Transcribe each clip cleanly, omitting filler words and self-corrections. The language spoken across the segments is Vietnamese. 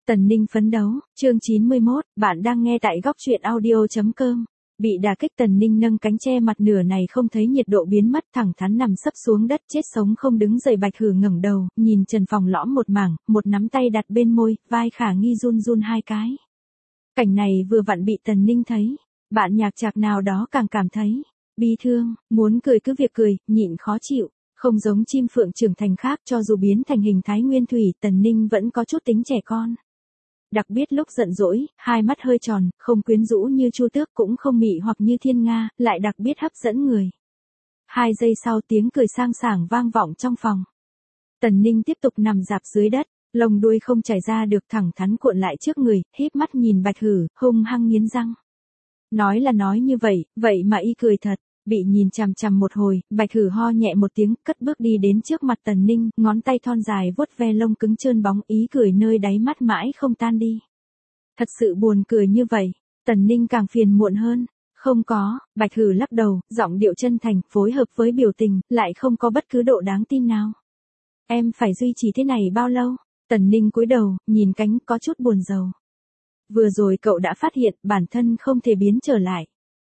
Tần Ninh phấn đấu, chương 91, bạn đang nghe tại góc truyện audio.com. Bị đả kích Tần Ninh nâng cánh che mặt nửa này không thấy nhiệt độ biến mất, thẳng thắn nằm sấp xuống đất chết sống không đứng dậy. Bạch Hử ngẩng đầu, nhìn Trần Phòng lõm một mảng, một nắm tay đặt bên môi, vai khả nghi run run hai cái. Cảnh này vừa vặn bị Tần Ninh thấy, bạn nhạc trạc nào đó càng cảm thấy bi thương, muốn cười cứ việc cười, nhịn khó chịu. Không giống chim phượng trưởng thành khác, cho dù biến thành hình thái nguyên thủy, Tần Ninh vẫn có chút tính trẻ con. Đặc biệt lúc giận dỗi, hai mắt hơi tròn, không quyến rũ như Chu Tước cũng không mị hoặc như Thiên Nga, lại đặc biệt hấp dẫn người. 2 giây sau tiếng cười sang sảng vang vọng trong phòng. Tần Ninh tiếp tục nằm rạp dưới đất, lông đuôi không chảy ra được, thẳng thắn cuộn lại trước người, híp mắt nhìn Bạch Hử, hung hăng nghiến răng. Nói là nói như vậy, vậy mà y cười thật. Bị nhìn chằm chằm một hồi, Bạch Hử ho nhẹ một tiếng, cất bước đi đến trước mặt Tần Ninh, ngón tay thon dài vuốt ve lông cứng trơn bóng, ý cười nơi đáy mắt mãi không tan đi. Thật sự buồn cười như vậy, Tần Ninh càng phiền muộn hơn. Không có, Bạch Hử lắc đầu, giọng điệu chân thành, phối hợp với biểu tình, lại không có bất cứ độ đáng tin nào. Em phải duy trì thế này bao lâu? Tần Ninh cúi đầu, nhìn cánh có chút buồn rầu. Vừa rồi cậu đã phát hiện bản thân không thể biến trở lại.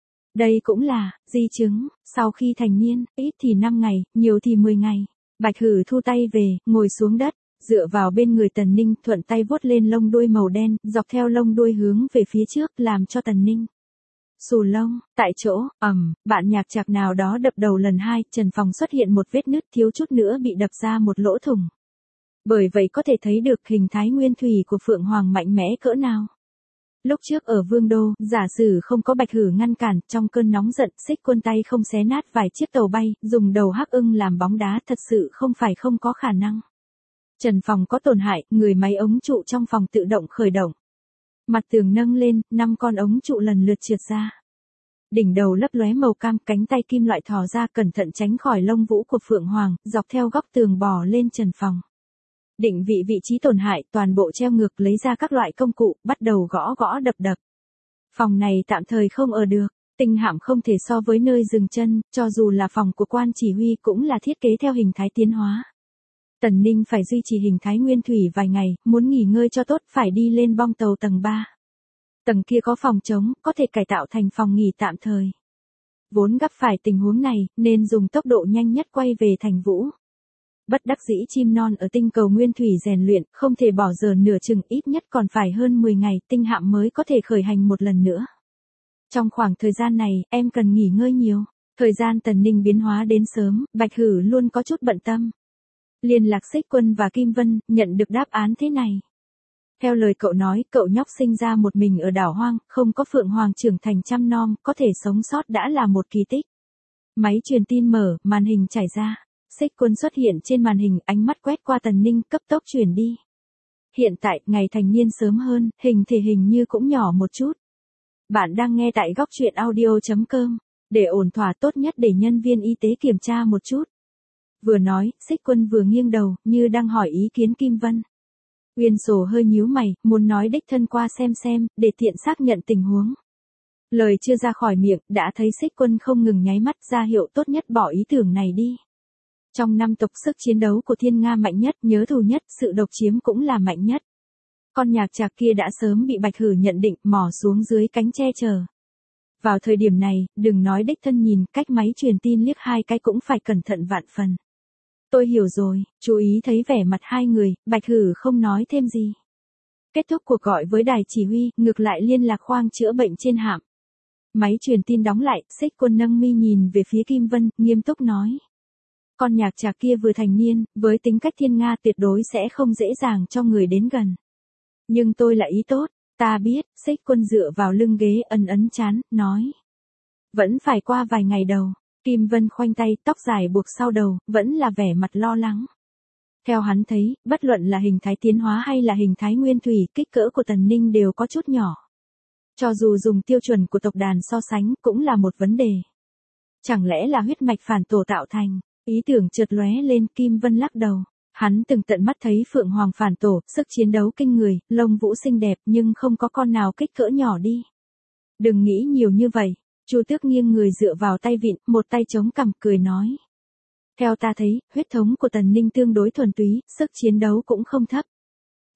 Đây cũng là di chứng, sau khi thành niên, ít thì 5 ngày, nhiều thì 10 ngày. Bạch Hử thu tay về, ngồi xuống đất, dựa vào bên người Tần Ninh, thuận tay vuốt lên lông đuôi màu đen, dọc theo lông đuôi hướng về phía trước, làm cho Tần Ninh xù lông. Tại chỗ, bạn nhạc trạc nào đó đập đầu lần 2, Trần Phòng xuất hiện một vết nứt, thiếu chút nữa bị đập ra một lỗ thủng. Bởi vậy có thể thấy được hình thái nguyên thủy của Phượng Hoàng mạnh mẽ cỡ nào. Lúc trước ở Vương Đô, giả sử không có Bạch Hử ngăn cản, trong cơn nóng giận, Xích Quân tay không xé nát vài chiếc tàu bay, dùng đầu hắc ưng làm bóng đá, thật sự không phải không có khả năng. Trần Phòng có tổn hại, người máy ống trụ trong phòng tự động khởi động. Mặt tường nâng lên, 5 con ống trụ lần lượt trượt ra. Đỉnh đầu lấp lóe màu cam, cánh tay kim loại thò ra cẩn thận tránh khỏi lông vũ của Phượng Hoàng, dọc theo góc tường bò lên Trần Phòng. Định vị vị trí tổn hại, toàn bộ treo ngược, lấy ra các loại công cụ, bắt đầu gõ gõ đập đập. Phòng này tạm thời không ở được, tinh hạm không thể so với nơi dừng chân, cho dù là phòng của quan chỉ huy cũng là thiết kế theo hình thái tiến hóa. Tần Ninh phải duy trì hình thái nguyên thủy vài ngày, muốn nghỉ ngơi cho tốt phải đi lên bong tàu tầng 3. Tầng kia có phòng trống, có thể cải tạo thành phòng nghỉ tạm thời. Vốn gặp phải tình huống này, nên dùng tốc độ nhanh nhất quay về thành Vũ. Bất đắc dĩ chim non ở tinh cầu nguyên thủy rèn luyện, không thể bỏ giờ nửa chừng, ít nhất còn phải hơn 10 ngày, tinh hạm mới có thể khởi hành một lần nữa. Trong khoảng thời gian này, em cần nghỉ ngơi nhiều. Thời gian Tần Ninh biến hóa đến sớm, Bạch Hử luôn có chút bận tâm. Liên lạc Xích Quân và Kim Vân, nhận được đáp án thế này. Theo lời cậu nói, cậu nhóc sinh ra một mình ở đảo hoang, không có Phượng Hoàng trưởng thành chăm nom, có thể sống sót đã là một kỳ tích. Máy truyền tin mở, màn hình trải ra. Xích Quân xuất hiện trên màn hình, ánh mắt quét qua Tần Ninh, cấp tốc chuyển đi. Hiện tại, ngày thành niên sớm hơn, hình thể hình như cũng nhỏ một chút. Bạn đang nghe tại góc truyện audio.com. Để ổn thỏa, tốt nhất để nhân viên y tế kiểm tra một chút. Vừa nói, Xích Quân vừa nghiêng đầu, như đang hỏi ý kiến Kim Vân. Uyên Sổ hơi nhíu mày, muốn nói đích thân qua xem, để tiện xác nhận tình huống. Lời chưa ra khỏi miệng, đã thấy Xích Quân không ngừng nháy mắt, ra hiệu tốt nhất bỏ ý tưởng này đi. Trong 5 tộc, sức chiến đấu của Thiên Nga mạnh nhất, nhớ thù nhất, sự độc chiếm cũng là mạnh nhất. Con nhạc trạc kia đã sớm bị Bạch Hử nhận định, mò xuống dưới cánh che chở. Vào thời điểm này, đừng nói đích thân nhìn, cách máy truyền tin liếc 2 cái cũng phải cẩn thận vạn phần. Tôi hiểu rồi, chú ý thấy vẻ mặt 2 người, Bạch Hử không nói thêm gì. Kết thúc cuộc gọi với đài chỉ huy, ngược lại liên lạc khoang chữa bệnh trên hạm. Máy truyền tin đóng lại, Xích Quân nâng mi nhìn về phía Kim Vân, nghiêm túc nói. Con nhạc trạc kia vừa thành niên, với tính cách Thiên Nga tuyệt đối sẽ không dễ dàng cho người đến gần. Nhưng tôi là ý tốt, ta biết. Xích Quân dựa vào lưng ghế ấn trán, nói. Vẫn phải qua vài ngày đầu. Kim Vân khoanh tay, tóc dài buộc sau đầu, vẫn là vẻ mặt lo lắng. Theo hắn thấy, bất luận là hình thái tiến hóa hay là hình thái nguyên thủy, kích cỡ của Tần Ninh đều có chút nhỏ. Cho dù dùng tiêu chuẩn của tộc đàn so sánh, cũng là một vấn đề. Chẳng lẽ là huyết mạch phản tổ tạo thành? Ý tưởng chợt lóe lên, Kim Vân lắc đầu. Hắn từng tận mắt thấy Phượng Hoàng phản tổ, sức chiến đấu kinh người, lông vũ xinh đẹp, nhưng không có con nào kích cỡ nhỏ đi. Đừng nghĩ nhiều như vậy. Chu Tước nghiêng người dựa vào tay vịn, một tay chống cằm, cười nói. Theo ta thấy, huyết thống của Tần Ninh tương đối thuần túy, sức chiến đấu cũng không thấp.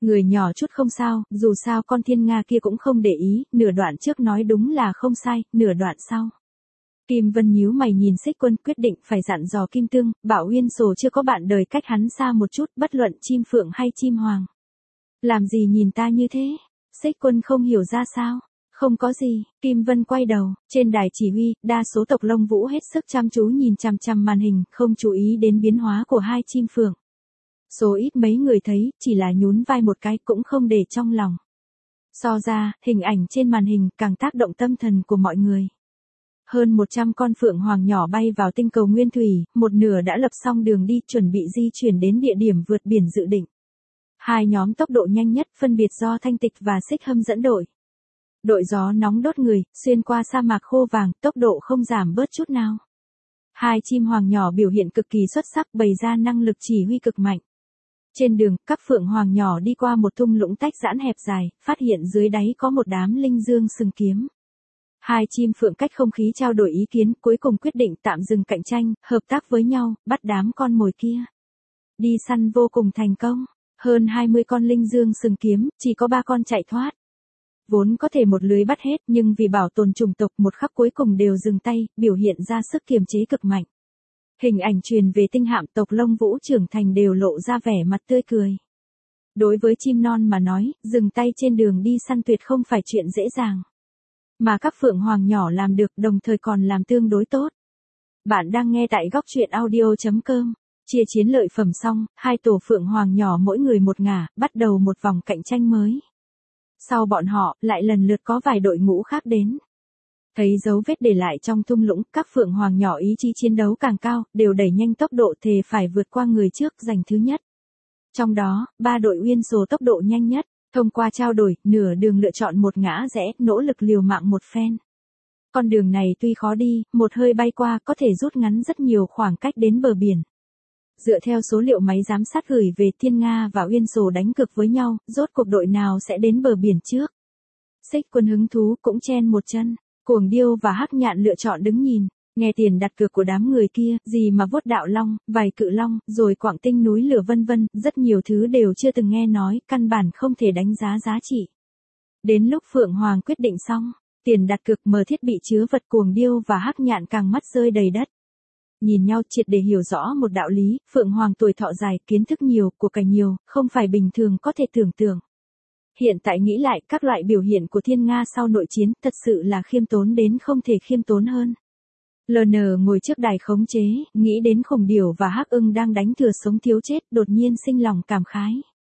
Người nhỏ chút không sao, dù sao con thiên nga kia cũng không để ý, nửa đoạn trước nói đúng là không sai, nửa đoạn sau. Kim Vân nhíu mày nhìn Xích Quân, quyết định phải dặn dò Kim Tương, bảo Uyên Sổ chưa có bạn đời cách hắn xa một chút, bất luận chim phượng hay chim hoàng. Làm gì nhìn ta như thế? Xích Quân không hiểu ra sao. Không có gì, Kim Vân quay đầu, trên đài chỉ huy, đa số tộc Lông Vũ hết sức chăm chú nhìn chằm chằm màn hình, không chú ý đến biến hóa của hai chim phượng. Số ít mấy người thấy, chỉ là nhún vai một cái cũng không để trong lòng. So ra, hình ảnh trên màn hình càng tác động tâm thần của mọi người. Hơn 100 con phượng hoàng nhỏ bay vào tinh cầu Nguyên Thủy, một nửa đã lập xong đường đi chuẩn bị di chuyển đến địa điểm vượt biển dự định. Hai nhóm tốc độ nhanh nhất phân biệt do Thanh Tịch và Xích Hâm dẫn đội. Đội gió nóng đốt người, xuyên qua sa mạc khô vàng, tốc độ không giảm bớt chút nào. Hai chim hoàng nhỏ biểu hiện cực kỳ xuất sắc, bày ra năng lực chỉ huy cực mạnh. Trên đường, các phượng hoàng nhỏ đi qua một thung lũng tách giãn hẹp dài, phát hiện dưới đáy có một đám linh dương sừng kiếm. Hai chim phượng cách không khí trao đổi ý kiến, cuối cùng quyết định tạm dừng cạnh tranh, hợp tác với nhau, bắt đám con mồi kia. Đi săn vô cùng thành công, hơn 20 con linh dương sừng kiếm, chỉ có 3 con chạy thoát. Vốn có thể một lưới bắt hết, nhưng vì bảo tồn chủng tộc một khắc cuối cùng đều dừng tay, biểu hiện ra sức kiềm chế cực mạnh. Hình ảnh truyền về tinh hạm tộc Lông Vũ trưởng thành đều lộ ra vẻ mặt tươi cười. Đối với chim non mà nói, dừng tay trên đường đi săn tuyệt không phải chuyện dễ dàng. Mà các phượng hoàng nhỏ làm được, đồng thời còn làm tương đối tốt. Bạn đang nghe tại góc truyện audio.com. Chia chiến lợi phẩm xong, hai tổ phượng hoàng nhỏ mỗi người một ngả, bắt đầu một vòng cạnh tranh mới. Sau bọn họ, lại lần lượt có vài đội ngũ khác đến. Thấy dấu vết để lại trong thung lũng, các phượng hoàng nhỏ ý chí chiến đấu càng cao, đều đẩy nhanh tốc độ thề phải vượt qua người trước giành thứ nhất. Trong đó, 3 đội Uyên Sổ tốc độ nhanh nhất, thông qua trao đổi, nửa đường lựa chọn một ngã rẽ, nỗ lực liều mạng một phen. Con đường này tuy khó đi, một hơi bay qua có thể rút ngắn rất nhiều khoảng cách đến bờ biển. Dựa theo số liệu máy giám sát gửi về, Thiên Nga và Uyên Sổ đánh cược với nhau, rốt cuộc đội nào sẽ đến bờ biển trước. Xích Quân hứng thú cũng chen một chân, Cuồng Điêu và Hắc Nhạn lựa chọn đứng nhìn, nghe tiền đặt cược của đám người kia, gì mà Vuốt Đạo Long, vài cự long, rồi Quảng Tinh núi lửa vân vân, rất nhiều thứ đều chưa từng nghe nói, căn bản không thể đánh giá giá trị. Đến lúc Phượng Hoàng quyết định xong, tiền đặt cược mở thiết bị chứa vật, Cuồng Điêu và Hắc Nhạn càng mắt rơi đầy đất. Nhìn nhau triệt để hiểu rõ một đạo lý, Phượng Hoàng tuổi thọ dài, kiến thức nhiều, của cải nhiều, không phải bình thường có thể tưởng tượng. Hiện tại nghĩ lại, các loại biểu hiện của Thiên Nga sau nội chiến, thật sự là khiêm tốn đến không thể khiêm tốn hơn. LN ngồi trước đài khống chế, nghĩ đến Khủng Điểu và Hắc Ưng đang đánh thừa sống thiếu chết, đột nhiên sinh lòng cảm khái.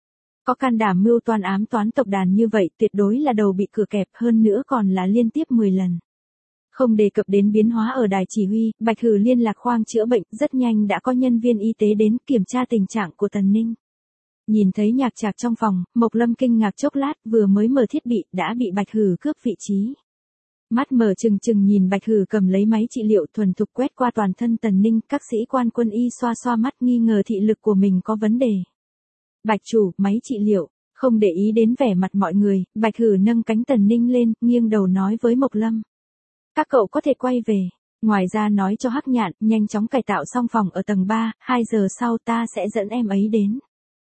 Có can đảm mưu toan ám toán tộc đàn như vậy, tuyệt đối là đầu bị cửa kẹp, hơn nữa còn là liên tiếp 10 lần. Không đề cập đến biến hóa ở đài chỉ huy, Bạch Hử liên lạc khoang chữa bệnh, rất nhanh đã có nhân viên y tế đến kiểm tra tình trạng của Tần Ninh. Nhìn thấy Nhạc Trạc trong phòng, Mộc Lâm kinh ngạc chốc lát, vừa mới mở thiết bị, đã bị Bạch Hử cướp vị trí. Mắt mở trừng trừng nhìn Bạch Hử cầm lấy máy trị liệu thuần thục quét qua toàn thân Tần Ninh, các sĩ quan quân y xoa xoa mắt nghi ngờ thị lực của mình có vấn đề. Bạch chủ, máy trị liệu, không để ý đến vẻ mặt mọi người, Bạch Hử nâng cánh Tần Ninh lên, nghiêng đầu nói với Mộc Lâm. Các cậu có thể quay về. Ngoài ra nói cho Hắc Nhạn, nhanh chóng cải tạo xong phòng ở tầng 3, 2 giờ sau ta sẽ dẫn em ấy đến.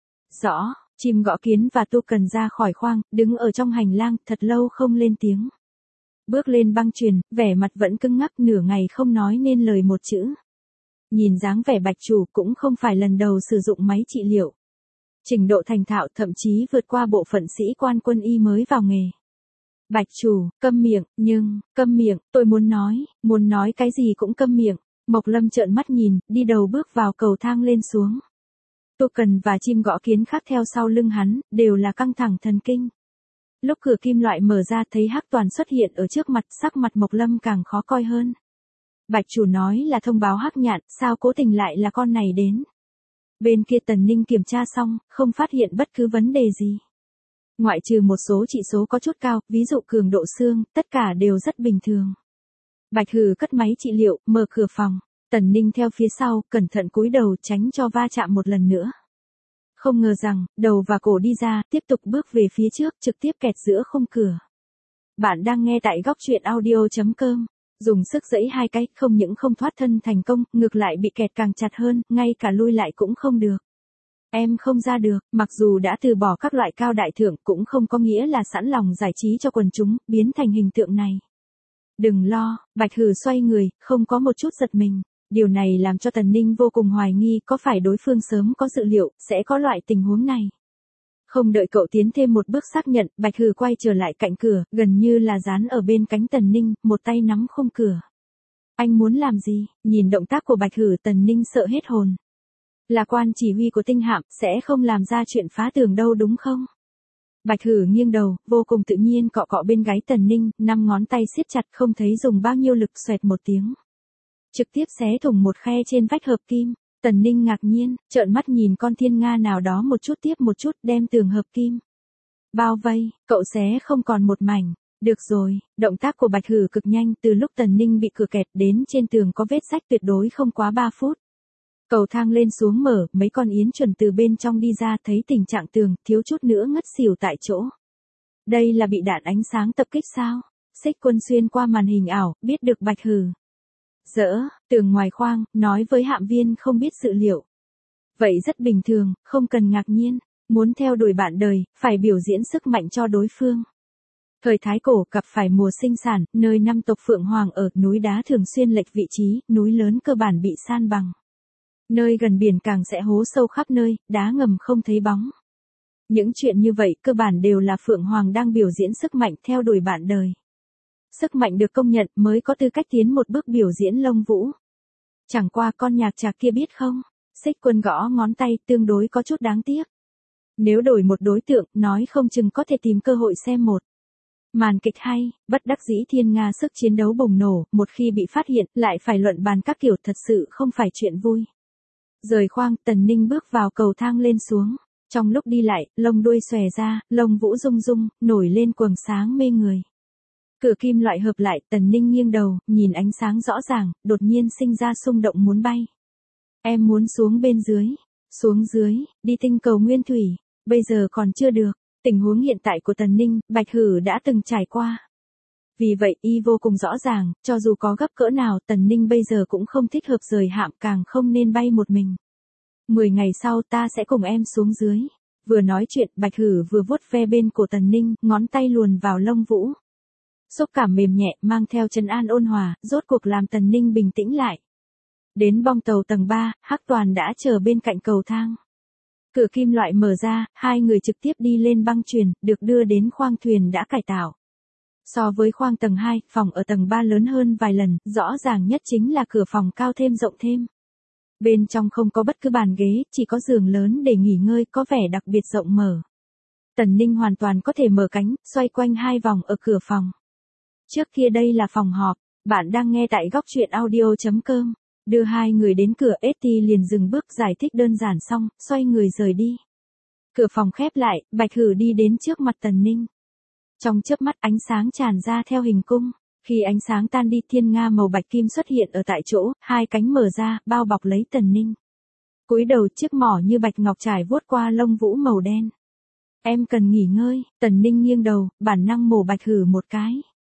Rõ, Chim Gõ Kiến và Tu Cần ra khỏi khoang, đứng ở trong hành lang, thật lâu không lên tiếng. Bước lên băng truyền, vẻ mặt vẫn cứng ngắc, nửa ngày không nói nên lời một chữ. Nhìn dáng vẻ Bạch chủ cũng không phải lần đầu sử dụng máy trị liệu. Trình độ thành thạo thậm chí vượt qua bộ phận sĩ quan quân y mới vào nghề. Bạch chủ, câm miệng, câm miệng, tôi muốn nói cái gì cũng câm miệng. Mộc Lâm trợn mắt nhìn, đi đầu bước vào cầu thang lên xuống. Tu Cần và Chim Gõ Kiến khác theo sau lưng hắn, đều là căng thẳng thần kinh. Lúc cửa kim loại mở ra thấy Hắc Toàn xuất hiện ở trước mặt, sắc mặt Mộc Lâm càng khó coi hơn. Bạch chủ nói là thông báo Hắc Nhạn, sao cố tình lại là con này đến. Bên kia Tần Ninh kiểm tra xong, không phát hiện bất cứ vấn đề gì. Ngoại trừ một số chỉ số có chút cao, ví dụ cường độ xương, tất cả đều rất bình thường. Bạch Hử cất máy trị liệu, mở cửa phòng. Tần Ninh theo phía sau, cẩn thận cúi đầu tránh cho va chạm một lần nữa. Không ngờ rằng, đầu và cổ đi ra, tiếp tục bước về phía trước, trực tiếp kẹt giữa khung cửa. Bạn đang nghe tại góc truyện audio.com. Dùng sức giãy hai cái, không những không thoát thân thành công, ngược lại bị kẹt càng chặt hơn, ngay cả lui lại cũng không được. Em không ra được, mặc dù đã từ bỏ các loại cao đại thượng cũng không có nghĩa là sẵn lòng giải trí cho quần chúng, biến thành hình tượng này. Đừng lo, Bạch Hử xoay người, không có một chút giật mình. Điều này làm cho Tần Ninh vô cùng hoài nghi có phải đối phương sớm có dự liệu, sẽ có loại tình huống này. Không đợi cậu tiến thêm một bước xác nhận, Bạch Hử quay trở lại cạnh cửa, gần như là dán ở bên cánh Tần Ninh, một tay nắm khung cửa. Anh muốn làm gì? Nhìn động tác của Bạch Hử, Tần Ninh sợ hết hồn. Là quan chỉ huy của tinh hạm, sẽ không làm ra chuyện phá tường đâu đúng không? Bạch Hử nghiêng đầu, vô cùng tự nhiên cọ cọ bên gáy Tần Ninh, 5 ngón tay siết chặt không thấy dùng bao nhiêu lực, xoẹt một tiếng. Trực tiếp xé thủng một khe trên vách hợp kim. Tần Ninh ngạc nhiên, trợn mắt nhìn con thiên nga nào đó một chút tiếp một chút đem tường hợp kim bao vây, cậu xé không còn một mảnh. Được rồi, động tác của Bạch Hử cực nhanh, từ lúc Tần Ninh bị cửa kẹt đến trên tường có vết rách tuyệt đối không quá 3 phút. Cầu thang lên xuống mở, mấy con yến chuẩn từ bên trong đi ra thấy tình trạng tường, thiếu chút nữa ngất xỉu tại chỗ. Đây là bị đạn ánh sáng tập kích sao? Xích Quân xuyên qua màn hình ảo, biết được Bạch Hử. Dỡ, tường ngoài khoang, nói với hạm viên không biết sự liệu. Vậy rất bình thường, không cần ngạc nhiên, muốn theo đuổi bạn đời, phải biểu diễn sức mạnh cho đối phương. Thời Thái Cổ gặp phải mùa sinh sản, nơi 5 tộc Phượng Hoàng ở, núi đá thường xuyên lệch vị trí, núi lớn cơ bản bị san bằng. Nơi gần biển càng sẽ hố sâu khắp nơi, đá ngầm không thấy bóng. Những chuyện như vậy cơ bản đều là Phượng Hoàng đang biểu diễn sức mạnh theo đuổi bạn đời. Sức mạnh được công nhận mới có tư cách tiến một bước biểu diễn lông vũ. Chẳng qua con nhạc trạc kia biết không? Xích Quân gõ ngón tay tương đối có chút đáng tiếc. Nếu đổi một đối tượng, nói không chừng có thể tìm cơ hội xem một màn kịch hay, bất đắc dĩ thiên nga sức chiến đấu bùng nổ, một khi bị phát hiện, lại phải luận bàn các kiểu thật sự không phải chuyện vui. Rời khoang, Tần Ninh bước vào cầu thang lên xuống. Trong lúc đi lại, lông đuôi xòe ra, lông vũ rung rung, nổi lên quầng sáng mê người. Cửa kim loại hợp lại, Tần Ninh nghiêng đầu, nhìn ánh sáng rõ ràng, đột nhiên sinh ra xung động muốn bay. Em muốn xuống bên dưới. Xuống dưới, đi tinh cầu nguyên thủy. Bây giờ còn chưa được. Tình huống hiện tại của Tần Ninh, Bạch Hử đã từng trải qua. Vì vậy y vô cùng rõ ràng, cho dù có gấp cỡ nào, Tần Ninh bây giờ cũng không thích hợp rời hạm, càng không nên bay một mình. 10 ngày sau ta sẽ cùng em xuống dưới. Vừa nói chuyện, Bạch Hử vừa vuốt ve bên cổ Tần Ninh, ngón tay luồn vào lông vũ. Xúc cảm mềm nhẹ, mang theo trấn an ôn hòa, rốt cuộc làm Tần Ninh bình tĩnh lại. Đến bong tàu tầng 3, Hắc Toàn đã chờ bên cạnh cầu thang. Cửa kim loại mở ra, hai người trực tiếp đi lên băng chuyền, được đưa đến khoang thuyền đã cải tạo. So với khoang tầng 2, phòng ở tầng 3 lớn hơn vài lần, rõ ràng nhất chính là cửa phòng cao thêm rộng thêm. Bên trong không có bất cứ bàn ghế, chỉ có giường lớn để nghỉ ngơi, có vẻ đặc biệt rộng mở. Tần Ninh hoàn toàn có thể mở cánh, xoay quanh 2 vòng ở cửa phòng. Trước kia đây là phòng họp, bạn đang nghe tại góc truyện audio.com. Đưa hai người đến cửa, Etty liền dừng bước giải thích đơn giản xong, xoay người rời đi. Cửa phòng khép lại, Bạch Hử đi đến trước mặt Tần Ninh. Trong chớp mắt ánh sáng tràn ra theo hình cung. Khi ánh sáng tan đi, thiên nga màu bạch kim xuất hiện ở tại chỗ, 2 cánh mở ra, bao bọc lấy Tần Ninh. Cúi đầu, chiếc mỏ như bạch ngọc trải vuốt qua lông vũ màu đen. Em cần nghỉ ngơi. Tần Ninh nghiêng đầu, bản năng mổ Bạch Hử một cái.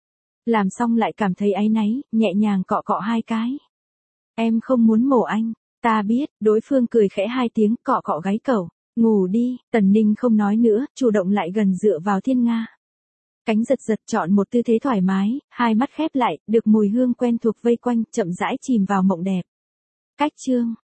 Làm xong lại cảm thấy áy náy, nhẹ nhàng cọ cọ 2 cái. Em không muốn mổ anh. Ta biết. Đối phương cười khẽ 2 tiếng, cọ cọ gáy cậu. Ngủ đi. Tần Ninh không nói nữa, chủ động lại gần dựa vào thiên nga. Cánh giật giật, chọn một tư thế thoải mái, 2 mắt khép lại, được mùi hương quen thuộc vây quanh, chậm rãi chìm vào mộng đẹp. Cách chương